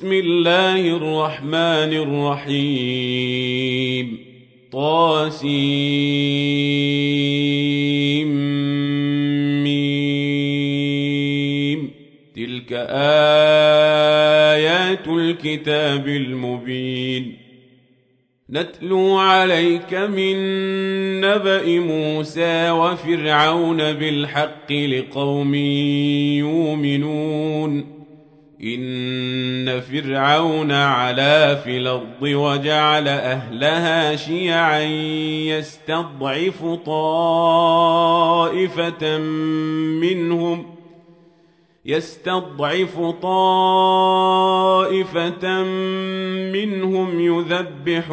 بسم الله الرحمن الرحيم طاسيم تلك آيات الكتاب المبين نتلو عليك من نبأ موسى وفرعون بالحق لقوم يؤمنون إن فرعون علا في الأرض وجعل أهلها شيعا يستضعف طائفة منهم يذبح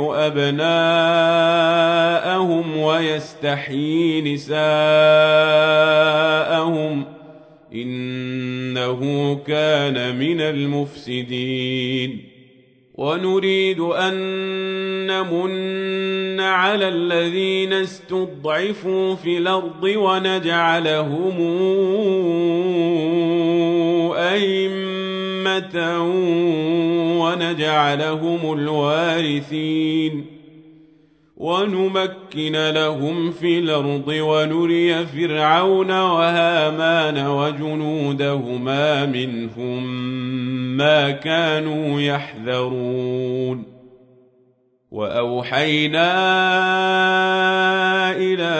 أبناءهم ويستحيي نساءهم إنه كان من المفسدين ونريد أن نمن على الذين استضعفوا في الأرض ونجعلهم أئمة ونجعلهم الوارثين ونمكن لهم في الأرض ونري فرعون وهامان وجنودهما منهم ما كانوا يحذرون وأوحينا إلى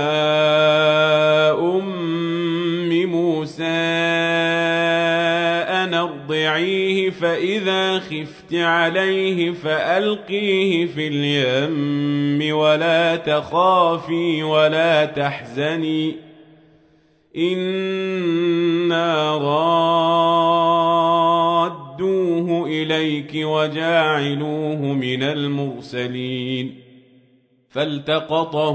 أم موسى أن أرضعيه فإذا خفت عليه فألقيه في اليم ولا تخافي ولا تحزني إنا رادوه إليك وجاعلوه من المرسلين فالتقطه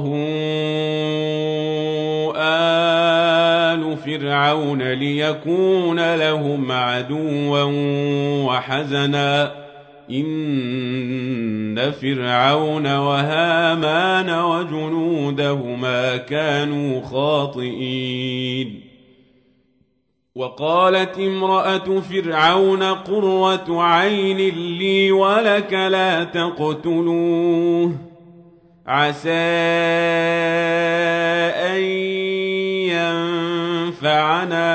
آل فرعون ليكون لهم عدوا وحزنا إن فرعون وهامان وجنودهما كانوا خاطئين وقالت امرأة فرعون قرة عين لي ولك لا تقتلوه عسى أن ينفعنا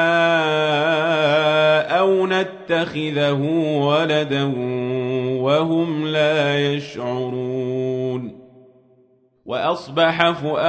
أو نتخذه ولدا وهم لا يشعرون وأصبح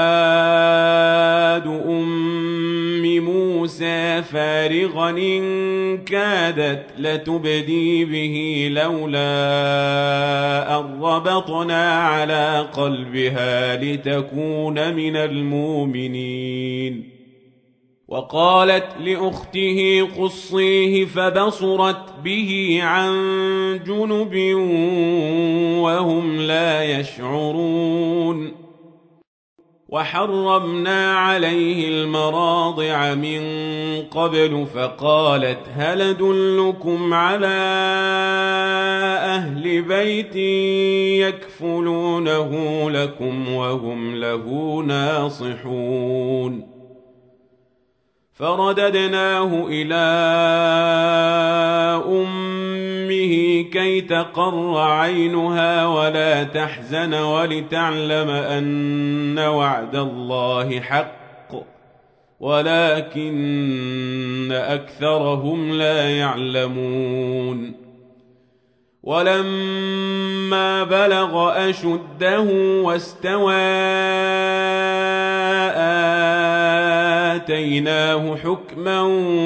فؤاد أم موسى فارغا إن كادت لتبدي به لولا أن ربطنا على قلبها لتكون من المؤمنين وقالت لأخته قصيه فبصرت به عن جنب وهم لا يشعرون وحرمنا عليه المراضع من قبل فقالت هل أدلكم على أهل بيت يكفلونه لكم وهم له ناصحون فرددناه إلى أمه كي تقر عينها ولا تحزن ولتعلم أن وعد الله حق ولكن أكثرهم لا يعلمون ولما بلغ أشده واستوى آتيناه حكما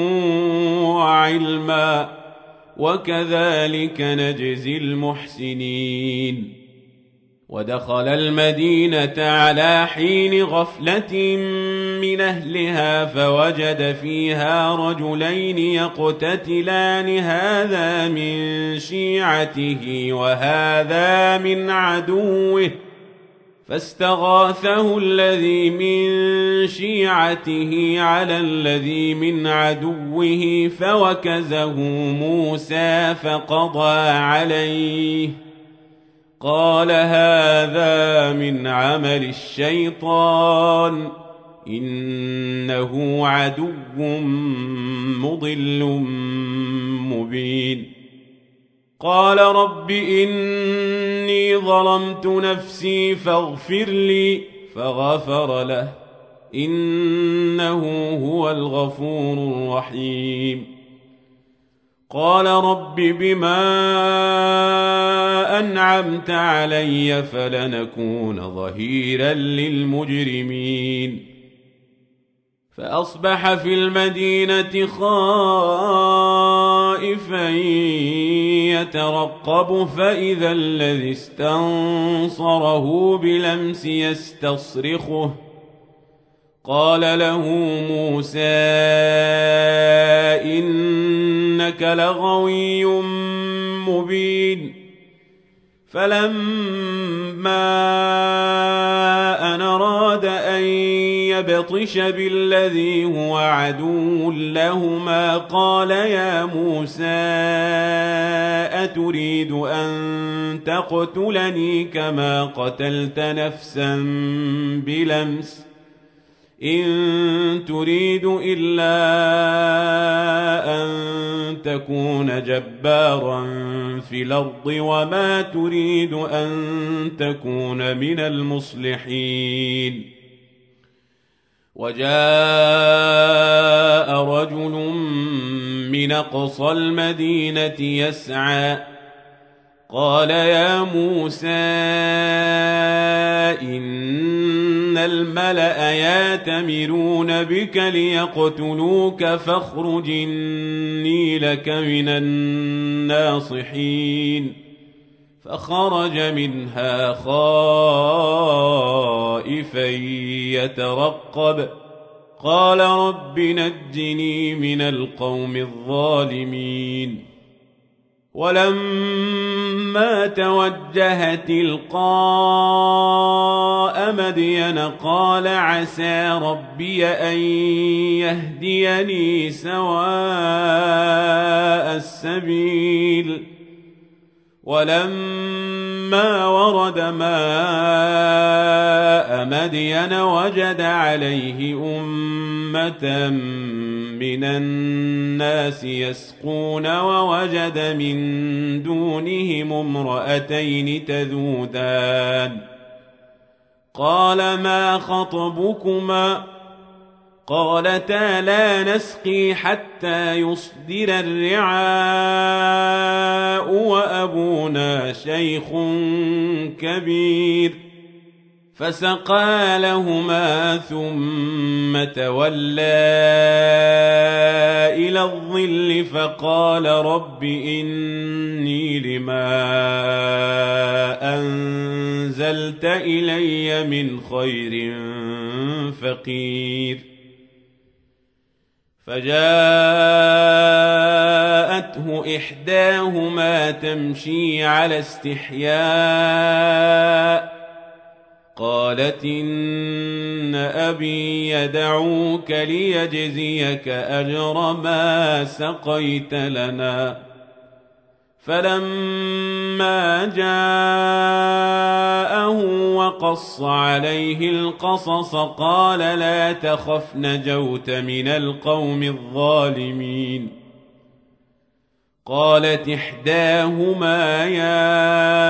وعلما وكذلك نجزي المحسنين ودخل المدينة على حين غفلة من أهلها فوجد فيها رجلين يقتتلان هذا من شيعته وهذا من عدوه فاستغاثه الذي من شيعته على الذي من عدوه فوكزه موسى فقضى عليه قال هذا من عمل الشيطان إنه عدو مضل مبين قال رب إني ظلمت نفسي فاغفر لي فغفر له إنه هو الغفور الرحيم قال رب بما أنعمت علي فلنكون ظهيرا للمجرمين فأصبح في المدينة خائفا يترقب فإذا الذي استنصره بلمس يستصرخه قال له موسى إنك لغوي مبين فلما أن أراد أن يبطش بالذي هو عدو لهما قال يا موسى أتريد أن تقتلني كما قتلت نفسا بلمس إن تريد إلا أن تكون جبارا في الأرض وما تريد أن تكون من المصلحين وجاء رجل من أقصى المدينة يسعى قال يا موسى إن الملأ يأتمرون بك ليقتلوك فاخرج إني لك من الناصحين فخرج منها خائفا يترقب قال رب نجني من القوم الظالمين ولما توجه تلقاء مدين قال عسى ربي أن يهديني سواء السبيل ولما ورد ماء مدين وجد عليه أمة من الناس يسقون ووجد من دونهم امرأتين تذودان قال ما خطبكما قالتا لا نسقي حتى يصدر الرعاء وأبونا شيخ كبير فسقى لهما ثم تولى إلى الظل فقال رب إني لما أنزلت إلي من خير فقير فجاءته إحداهما تمشي على استحياء قالت إن أبي يدعوك ليجزيك أجر ما سقيت لنا فلما جاءه وقص عليه القصص قال لا تخف نجوت من القوم الظالمين قالت إحداهما يا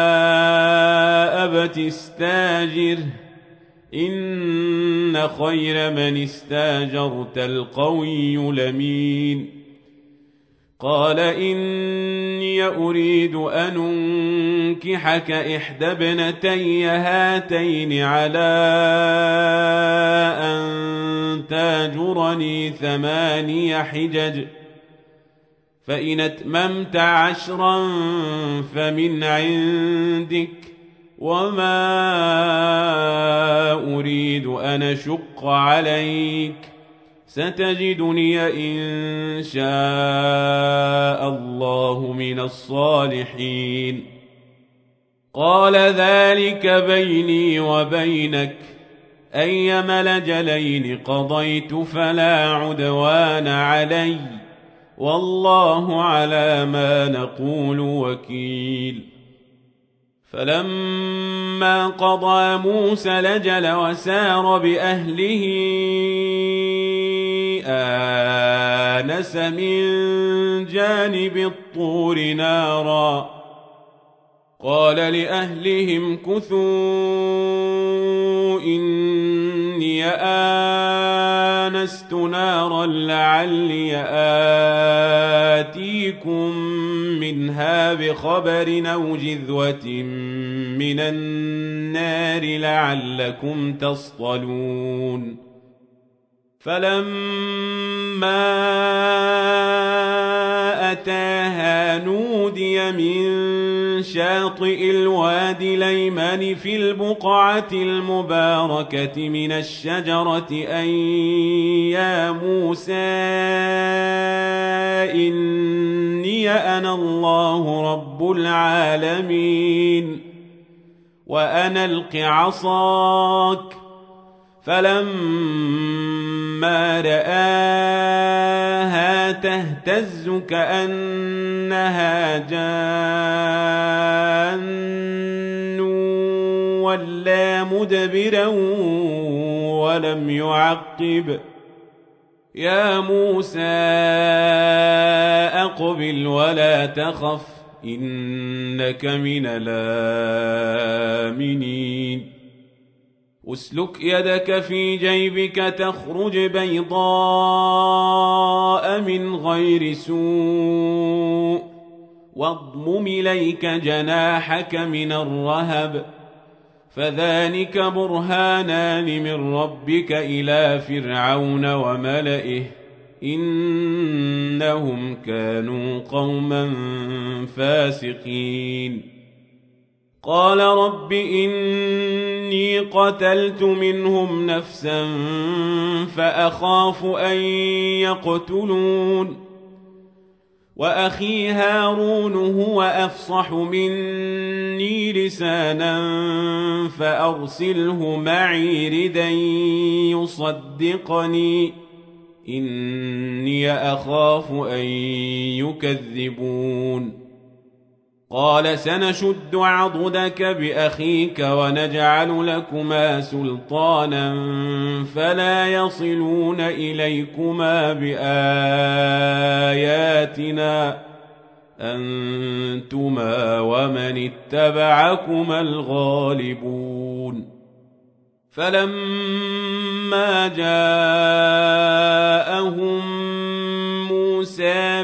أبت استاجره إن خير من استاجرت القوي الأمين قال إني أريد أن أنكحك إحدى ابنتي هاتين على أن تاجرني 8 حجج فإن أتممت 10 فمن عندك وما أريد أن أشق عليك ستجدني إن شاء الله من الصالحين قال ذلك بيني وبينك أيما الأجلين قضيت فلا عدوان علي والله على ما نقول وكيل فلما قضى موسى الأجل وسار بأهله آنس من جانب الطور نارا قال لأهلهم كثوا إني آنست نارا لعلي آتيكم منها بخبر أو جذوة من النار لعلكم تصطلون فلما أتاها نودي من شاطئ الوادي الأيمن في البقعة المباركة من الشجرة أن يا موسى إني أنا الله رب العالمين وأن ألق عصاك فلما رآها تهتز كأنها جان ولا مدبرا ولم يعقب يا موسى أقبل ولا تخف إنك من الآمنين اسلك يدك في جيبك تخرج بيضاء من غير سوء واضمم إليك جناحك من الرهب فذلك برهانان من ربك إلى فرعون وملئه إنهم كانوا قوما فاسقين قال رب إني قتلت منهم نفسا فأخاف أن يقتلون وأخي هارون هو أفصح مني لسانا فأرسله معي ردا يصدقني إني أخاف أن يكذبون قال سنشد عضدك بأخيك ونجعل لكما سلطانا فلا يصلون إليكما بآياتنا أنتما ومن اتبعكما الغالبون فلما جاءهم موسى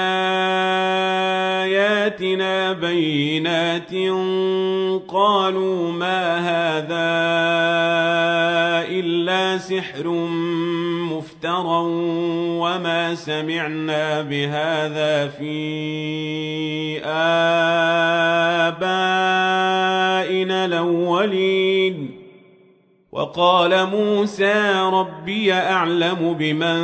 بآياتنا بينات قالوا ما هذا إلا سحر مفترى وما سمعنا بهذا في آبائنا الأولين وقال موسى ربي أعلم بمن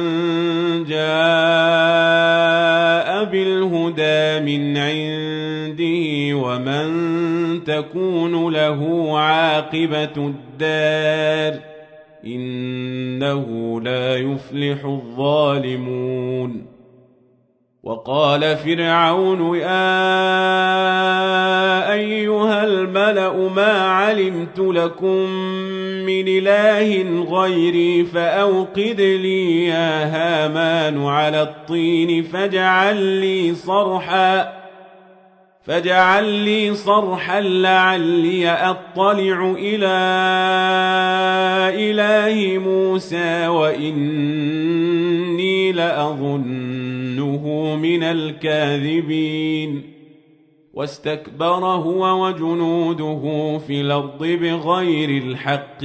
جاء بالهدى من عنده ومن تكون له عاقبة الدار إنه لا يفلح الظالمون وقال فرعون يا أيها الملأ ما علمت لكم من إله غيري فأوقد لي يا هامان على الطين فاجعل لي صرحا لعلي أطلع إلى إله موسى وإني لأظنه من الكاذبين واستكبر هو وجنوده في الأرض بغير الحق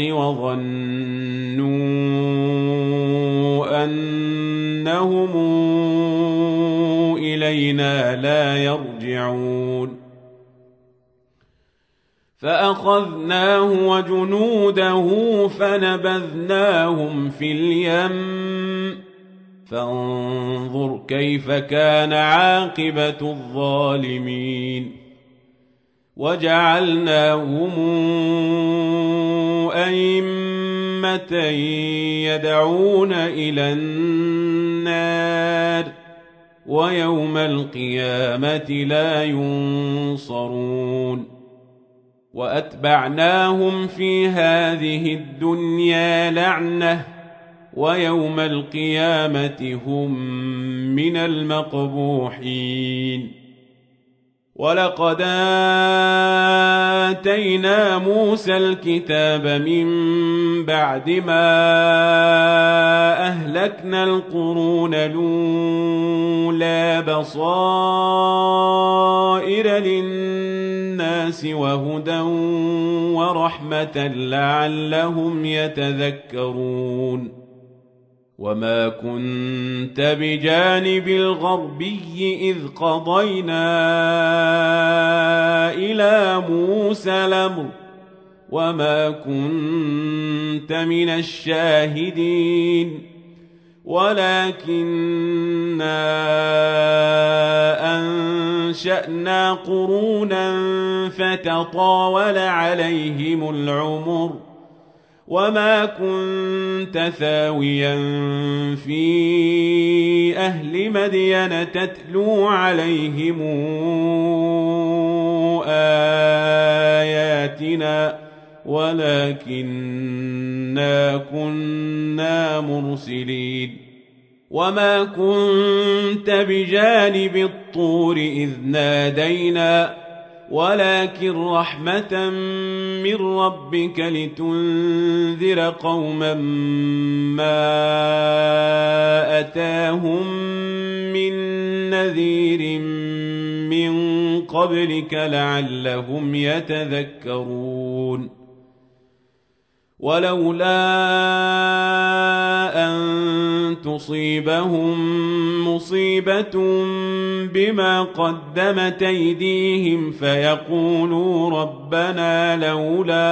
وظنوا أنهم إلينا لا يرجعون فأخذناه وجنوده فنبذناهم في اليم فانظر كيف كان عاقبة الظالمين وجعلناهم أئمة يدعون إلى النار ويوم القيامة لا ينصرون وأتبعناهم في هذه الدنيا لعنة ويوم القيامة هم من المقبوحين ولقد آتينا موسى الكتاب من بعد ما أهلكنا القرون الأولى بصائر للناس وهدى ورحمة لعلهم يتذكرون وما كنت بجانب الغربي إذ قضينا إلى موسى الأمر وما كنت من الشاهدين ولكننا أنشأنا قرونا فتطاول عليهم العمر وما كنت ثاويا في أهل مدين تتلو عليهم آياتنا ولكننا كنا مرسلين وما كنت بجانب الطور إذ نادينا ولكن رحمة من ربك لتنذر قوما ما أتاهم من نذير من قبلك لعلهم يتذكرون ولولا أن تصيبهم مصيبة بما قدمت أيديهم فيقولوا ربنا لولا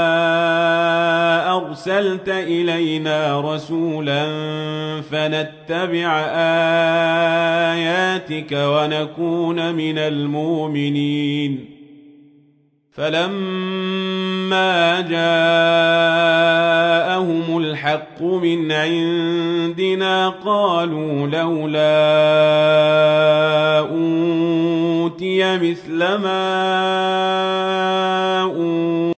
أرسلت إلينا رسولا فنتبع آياتك ونكون من المؤمنين فلما جاءهم الحق من عندنا قالوا لولا أوتي مثل ما أوتي